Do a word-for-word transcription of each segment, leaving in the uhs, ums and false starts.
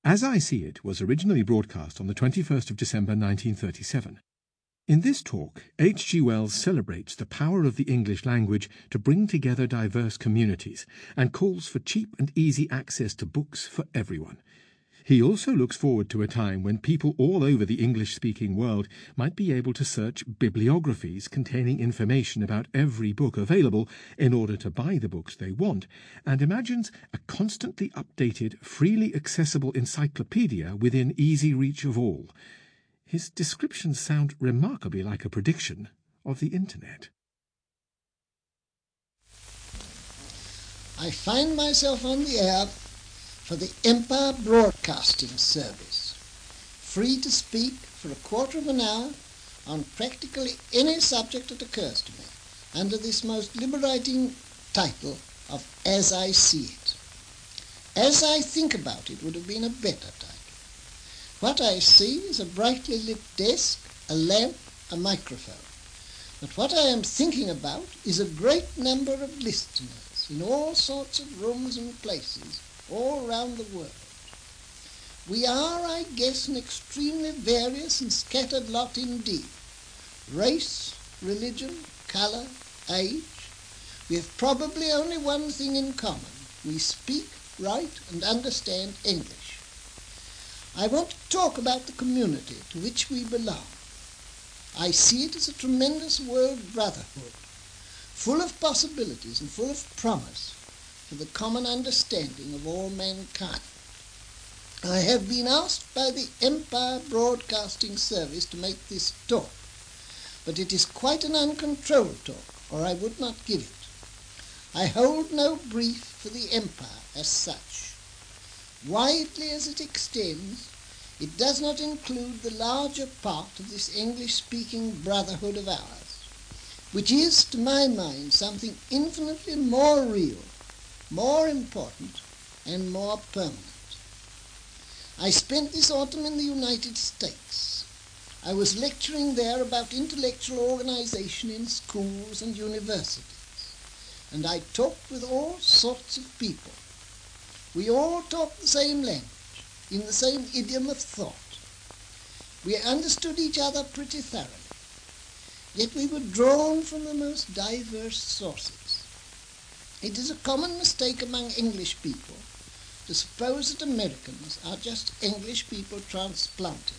As I See It was originally broadcast on the twenty-first of December nineteen thirty-seven. In this talk, H G Wells celebrates the power of the English language to bring together diverse communities and calls for cheap and easy access to books for everyone. He also looks forward to a time when people all over the English-speaking world might be able to search bibliographies containing information about every book available in order to buy the books they want, and imagines a constantly updated, freely accessible encyclopedia within easy reach of all. His descriptions sound remarkably like a prediction of the Internet. I find myself on the air for the Empire Broadcasting Service, free to speak for a quarter of an hour on practically any subject that occurs to me, under this most liberating title of As I See It. As I Think About It would have been a better title. What I see is a brightly lit desk, a lamp, a microphone. But what I am thinking about is a great number of listeners in all sorts of rooms and places all round the world. We are, I guess, an extremely various and scattered lot indeed. Race, religion, colour, age. We have probably only one thing in common. We speak, write and understand English. I want to talk about the community to which we belong. I see it as a tremendous world brotherhood, full of possibilities and full of promise for the common understanding of all mankind. I have been asked by the Empire Broadcasting Service to make this talk, but it is quite an uncontrolled talk, or I would not give it. I hold no brief for the Empire as such. Widely as it extends, it does not include the larger part of this English-speaking brotherhood of ours, which is, to my mind, something infinitely more real, more important, and more permanent. I spent this autumn in the United States. I was lecturing there about intellectual organization in schools and universities, and I talked with all sorts of people. We all talked the same language, in the same idiom of thought. We understood each other pretty thoroughly, yet we were drawn from the most diverse sources. It is a common mistake among English people to suppose that Americans are just English people transplanted.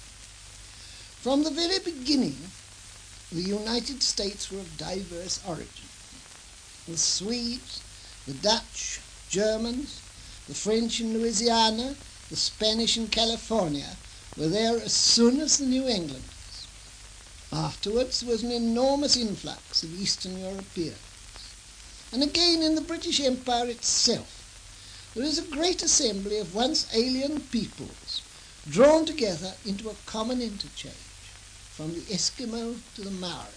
From the very beginning, the United States were of diverse origin. The Swedes, the Dutch, Germans, the French in Louisiana, the Spanish in California were there as soon as the New Englanders. Afterwards there was an enormous influx of Eastern Europeans. And again in the British Empire itself, there is a great assembly of once alien peoples drawn together into a common interchange, from the Eskimo to the Maori.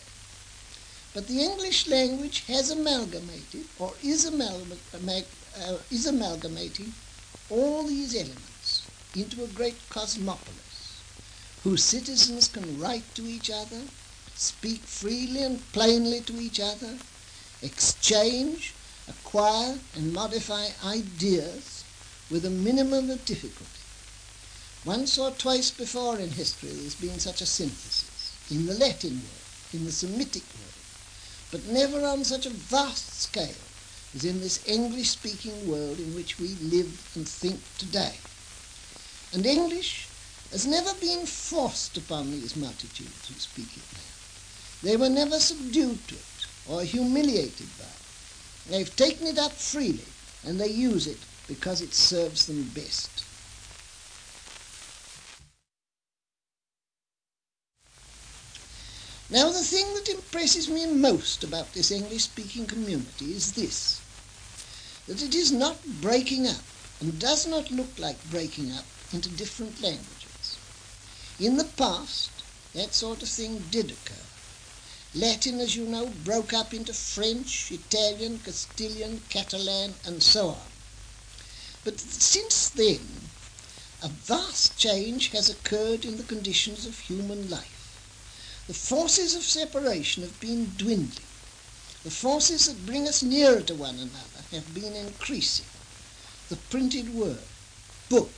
But the English language has amalgamated, or is, amalgam- uh, is amalgamating, all these elements into a great cosmopolis, whose citizens can write to each other, speak freely and plainly to each other, exchange, acquire and modify ideas with a minimum of difficulty. Once or twice before in history there's been such a synthesis, in the Latin world, in the Semitic world, but never on such a vast scale as in this English-speaking world in which we live and think today. And English has never been forced upon these multitudes who speak it now. They were never subdued to it or humiliated by it. They've taken it up freely, and they use it because it serves them best. Now, the thing that impresses me most about this English-speaking community is this, that it is not breaking up, and does not look like breaking up, into different languages. In the past, that sort of thing did occur. Latin, as you know, broke up into French, Italian, Castilian, Catalan, and so on. But since then, a vast change has occurred in the conditions of human life. The forces of separation have been dwindling. The forces that bring us nearer to one another have been increasing. The printed word, books,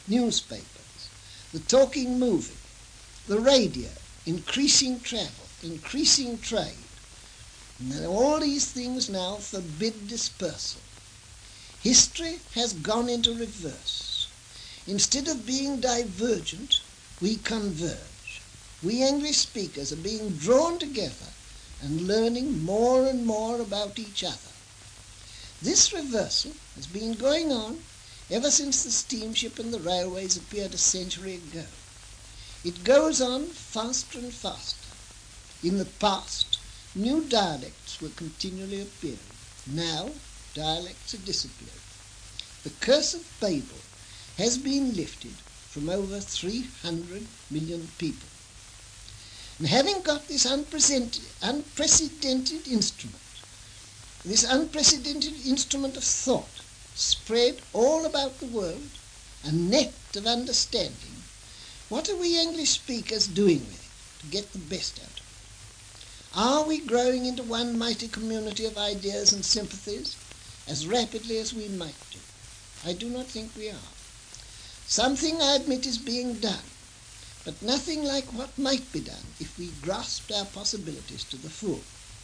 newspapers, the talking movie, the radio, increasing travel, increasing trade. And all these things now forbid dispersal. History has gone into reverse. Instead of being divergent, we converge. We English speakers are being drawn together and learning more and more about each other. This reversal has been going on ever since the steamship and the railways appeared a century ago. It goes on faster and faster. In the past, new dialects were continually appearing. Now, dialects are disappearing. The curse of Babel has been lifted from over three hundred million people. And having got this unprecedented, unprecedented instrument, this unprecedented instrument of thought spread all about the world, a net of understanding, what are we English speakers doing with it to get the best out of it? Are we growing into one mighty community of ideas and sympathies as rapidly as we might do? I do not think we are. Something, I admit, is being done, but nothing like what might be done if we grasped our possibilities to the full.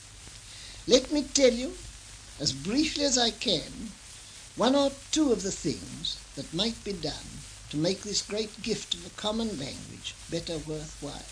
Let me tell you, as briefly as I can, one or two of the things that might be done to make this great gift of a common language better worthwhile.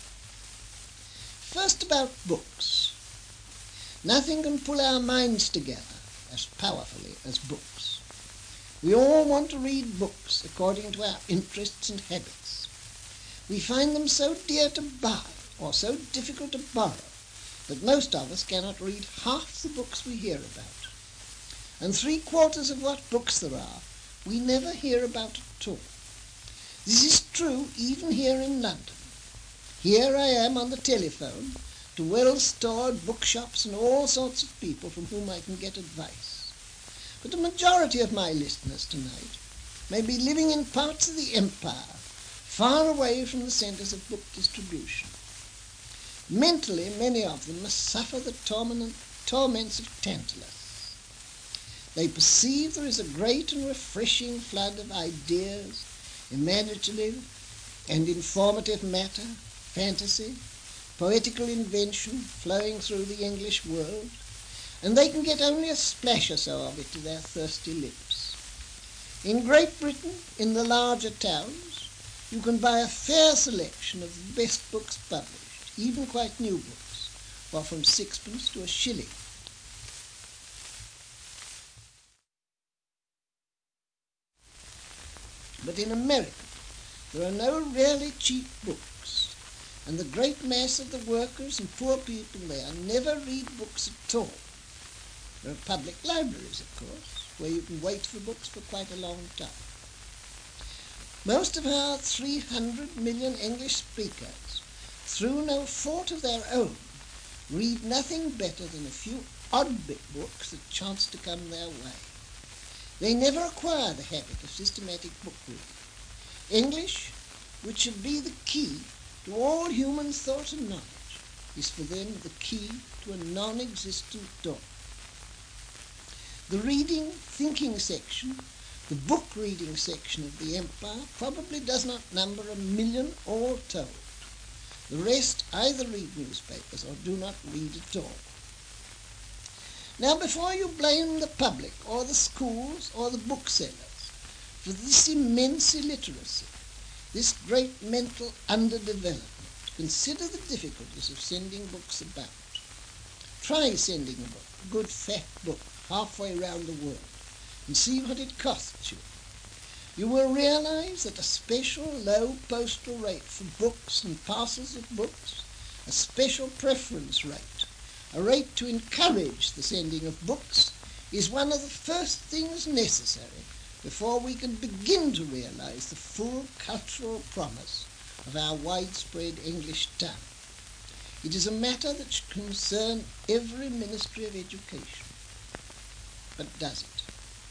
First, about books. Nothing can pull our minds together as powerfully as books. We all want to read books according to our interests and habits. We find them so dear to buy or so difficult to borrow that most of us cannot read half the books we hear about. And three quarters of what books there are we never hear about at all. This is true even here in London. Here I am on the telephone to well-stored bookshops and all sorts of people from whom I can get advice. But the majority of my listeners tonight may be living in parts of the empire far away from the centres of book distribution. Mentally, many of them must suffer the torment, torments of Tantalus. They perceive there is a great and refreshing flood of ideas, imaginative and informative matter, fantasy, poetical invention flowing through the English world, and they can get only a splash or so of it to their thirsty lips. In Great Britain, in the larger towns, you can buy a fair selection of the best books published, even quite new books, for from sixpence to a shilling. But in America, there are no really cheap books, and the great mass of the workers and poor people there never read books at all. There are public libraries, of course, where you can wait for books for quite a long time. Most of our three hundred million English speakers, through no fault of their own, read nothing better than a few odd-bit books that chance to come their way. They never acquire the habit of systematic book reading. English, which should be the key to all human thought and knowledge, is for them the key to a non-existent door. The reading, thinking section, the book reading section of the empire probably does not number a million all told. The rest either read newspapers or do not read at all. Now, before you blame the public or the schools or the booksellers for this immense illiteracy, this great mental underdevelopment, consider the difficulties of sending books about. Try sending a book, a good fat book, halfway round the world, and see what it costs you. You will realize that a special low postal rate for books and parcels of books, a special preference rate, a rate to encourage the sending of books, is one of the first things necessary before we can begin to realize the full cultural promise of our widespread English tongue. It is a matter that should concern every Ministry of Education. But does it?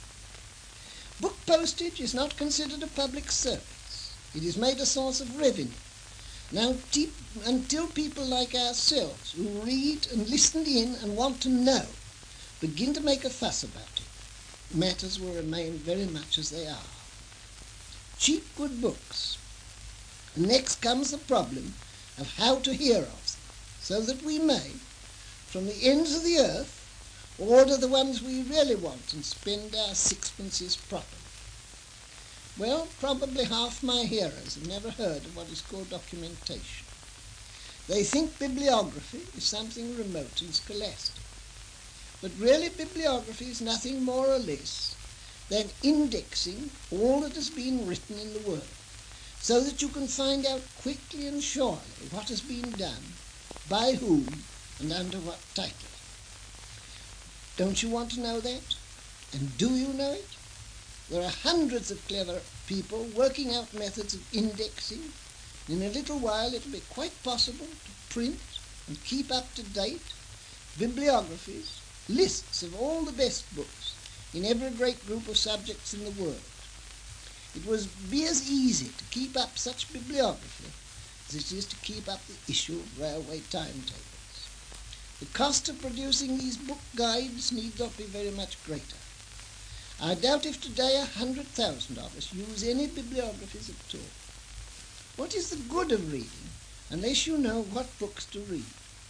Book postage is not considered a public service. It is made a source of revenue. Now, te- until people like ourselves, who read and listen in and want to know, begin to make a fuss about it, matters will remain very much as they are. cheap good books. And next comes the problem of how to hear of them, so that we may, from the ends of the earth, order the ones we really want and spend our sixpences properly. Well, probably half my hearers have never heard of what is called documentation. They think bibliography is something remote and scholastic. But really bibliography is nothing more or less than indexing all that has been written in the world, so that you can find out quickly and surely what has been done, by whom, and under what title. Don't you want to know that? And do you know it? There are hundreds of clever people working out methods of indexing. In a little while it will be quite possible to print and keep up to date bibliographies, lists of all the best books in every great group of subjects in the world. It would be as easy to keep up such bibliography as it is to keep up the issue of railway timetables. The cost of producing these book guides need not be very much greater. I doubt if today a hundred thousand of us use any bibliographies at all. What is the good of reading unless you know what books to read?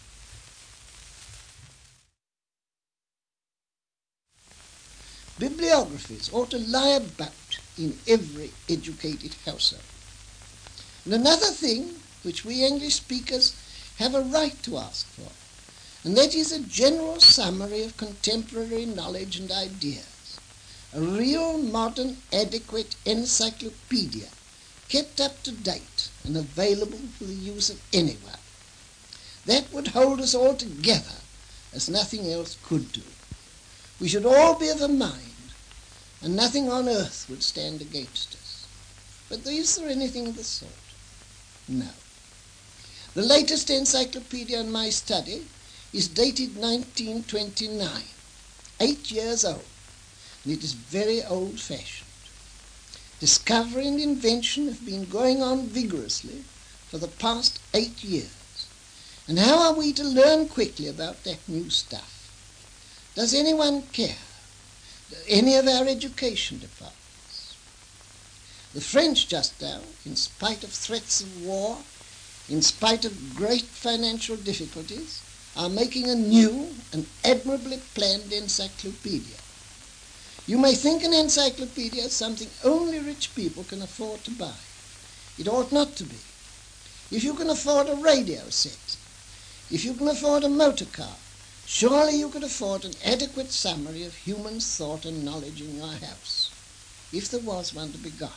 Bibliographies ought to lie about in every educated household. And another thing which we English speakers have a right to ask for, and that is a general summary of contemporary knowledge and ideas, a real modern adequate encyclopedia kept up to date and available for the use of anyone. That would hold us all together as nothing else could do. We should all be of a mind, and nothing on earth would stand against us. But is there anything of the sort? No. The latest encyclopedia in my study is dated nineteen twenty-nine, eight years old, and it is very old-fashioned. Discovery and invention have been going on vigorously for the past eight years. And how are we to learn quickly about that new stuff? Does anyone care? Any of our education departments? The French just now, in spite of threats of war, in spite of great financial difficulties, are making a new and admirably planned encyclopedia. You may think an encyclopedia is something only rich people can afford to buy. It ought not to be. If you can afford a radio set, if you can afford a motor car, surely you could afford an adequate summary of human thought and knowledge in your house, if there was one to be got.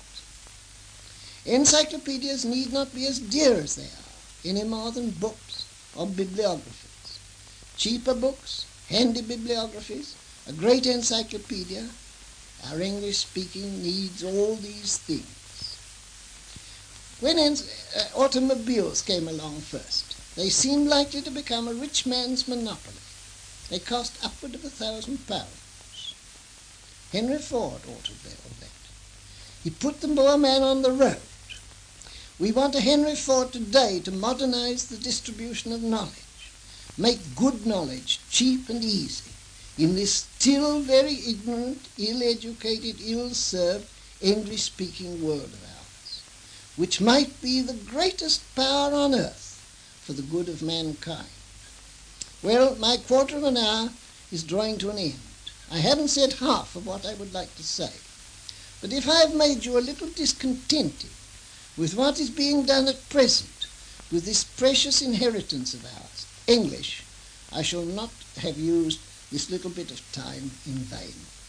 Encyclopedias need not be as dear as they are, any more than books or bibliographies. Cheaper books, handy bibliographies, a great encyclopedia. Our English speaking needs all these things. When uh, automobiles came along first, they seemed likely to become a rich man's monopoly. They cost upward of a thousand pounds. Henry Ford altered all that. He put the poor man on the road. We want a Henry Ford today to modernize the distribution of knowledge, make good knowledge cheap and easy in this still very ignorant, ill-educated, ill-served, English-speaking world of ours, which might be the greatest power on earth for the good of mankind. Well, my quarter of an hour is drawing to an end. I haven't said half of what I would like to say. But if I have made you a little discontented with what is being done at present with this precious inheritance of ours, English, I shall not have used this little bit of time in vain.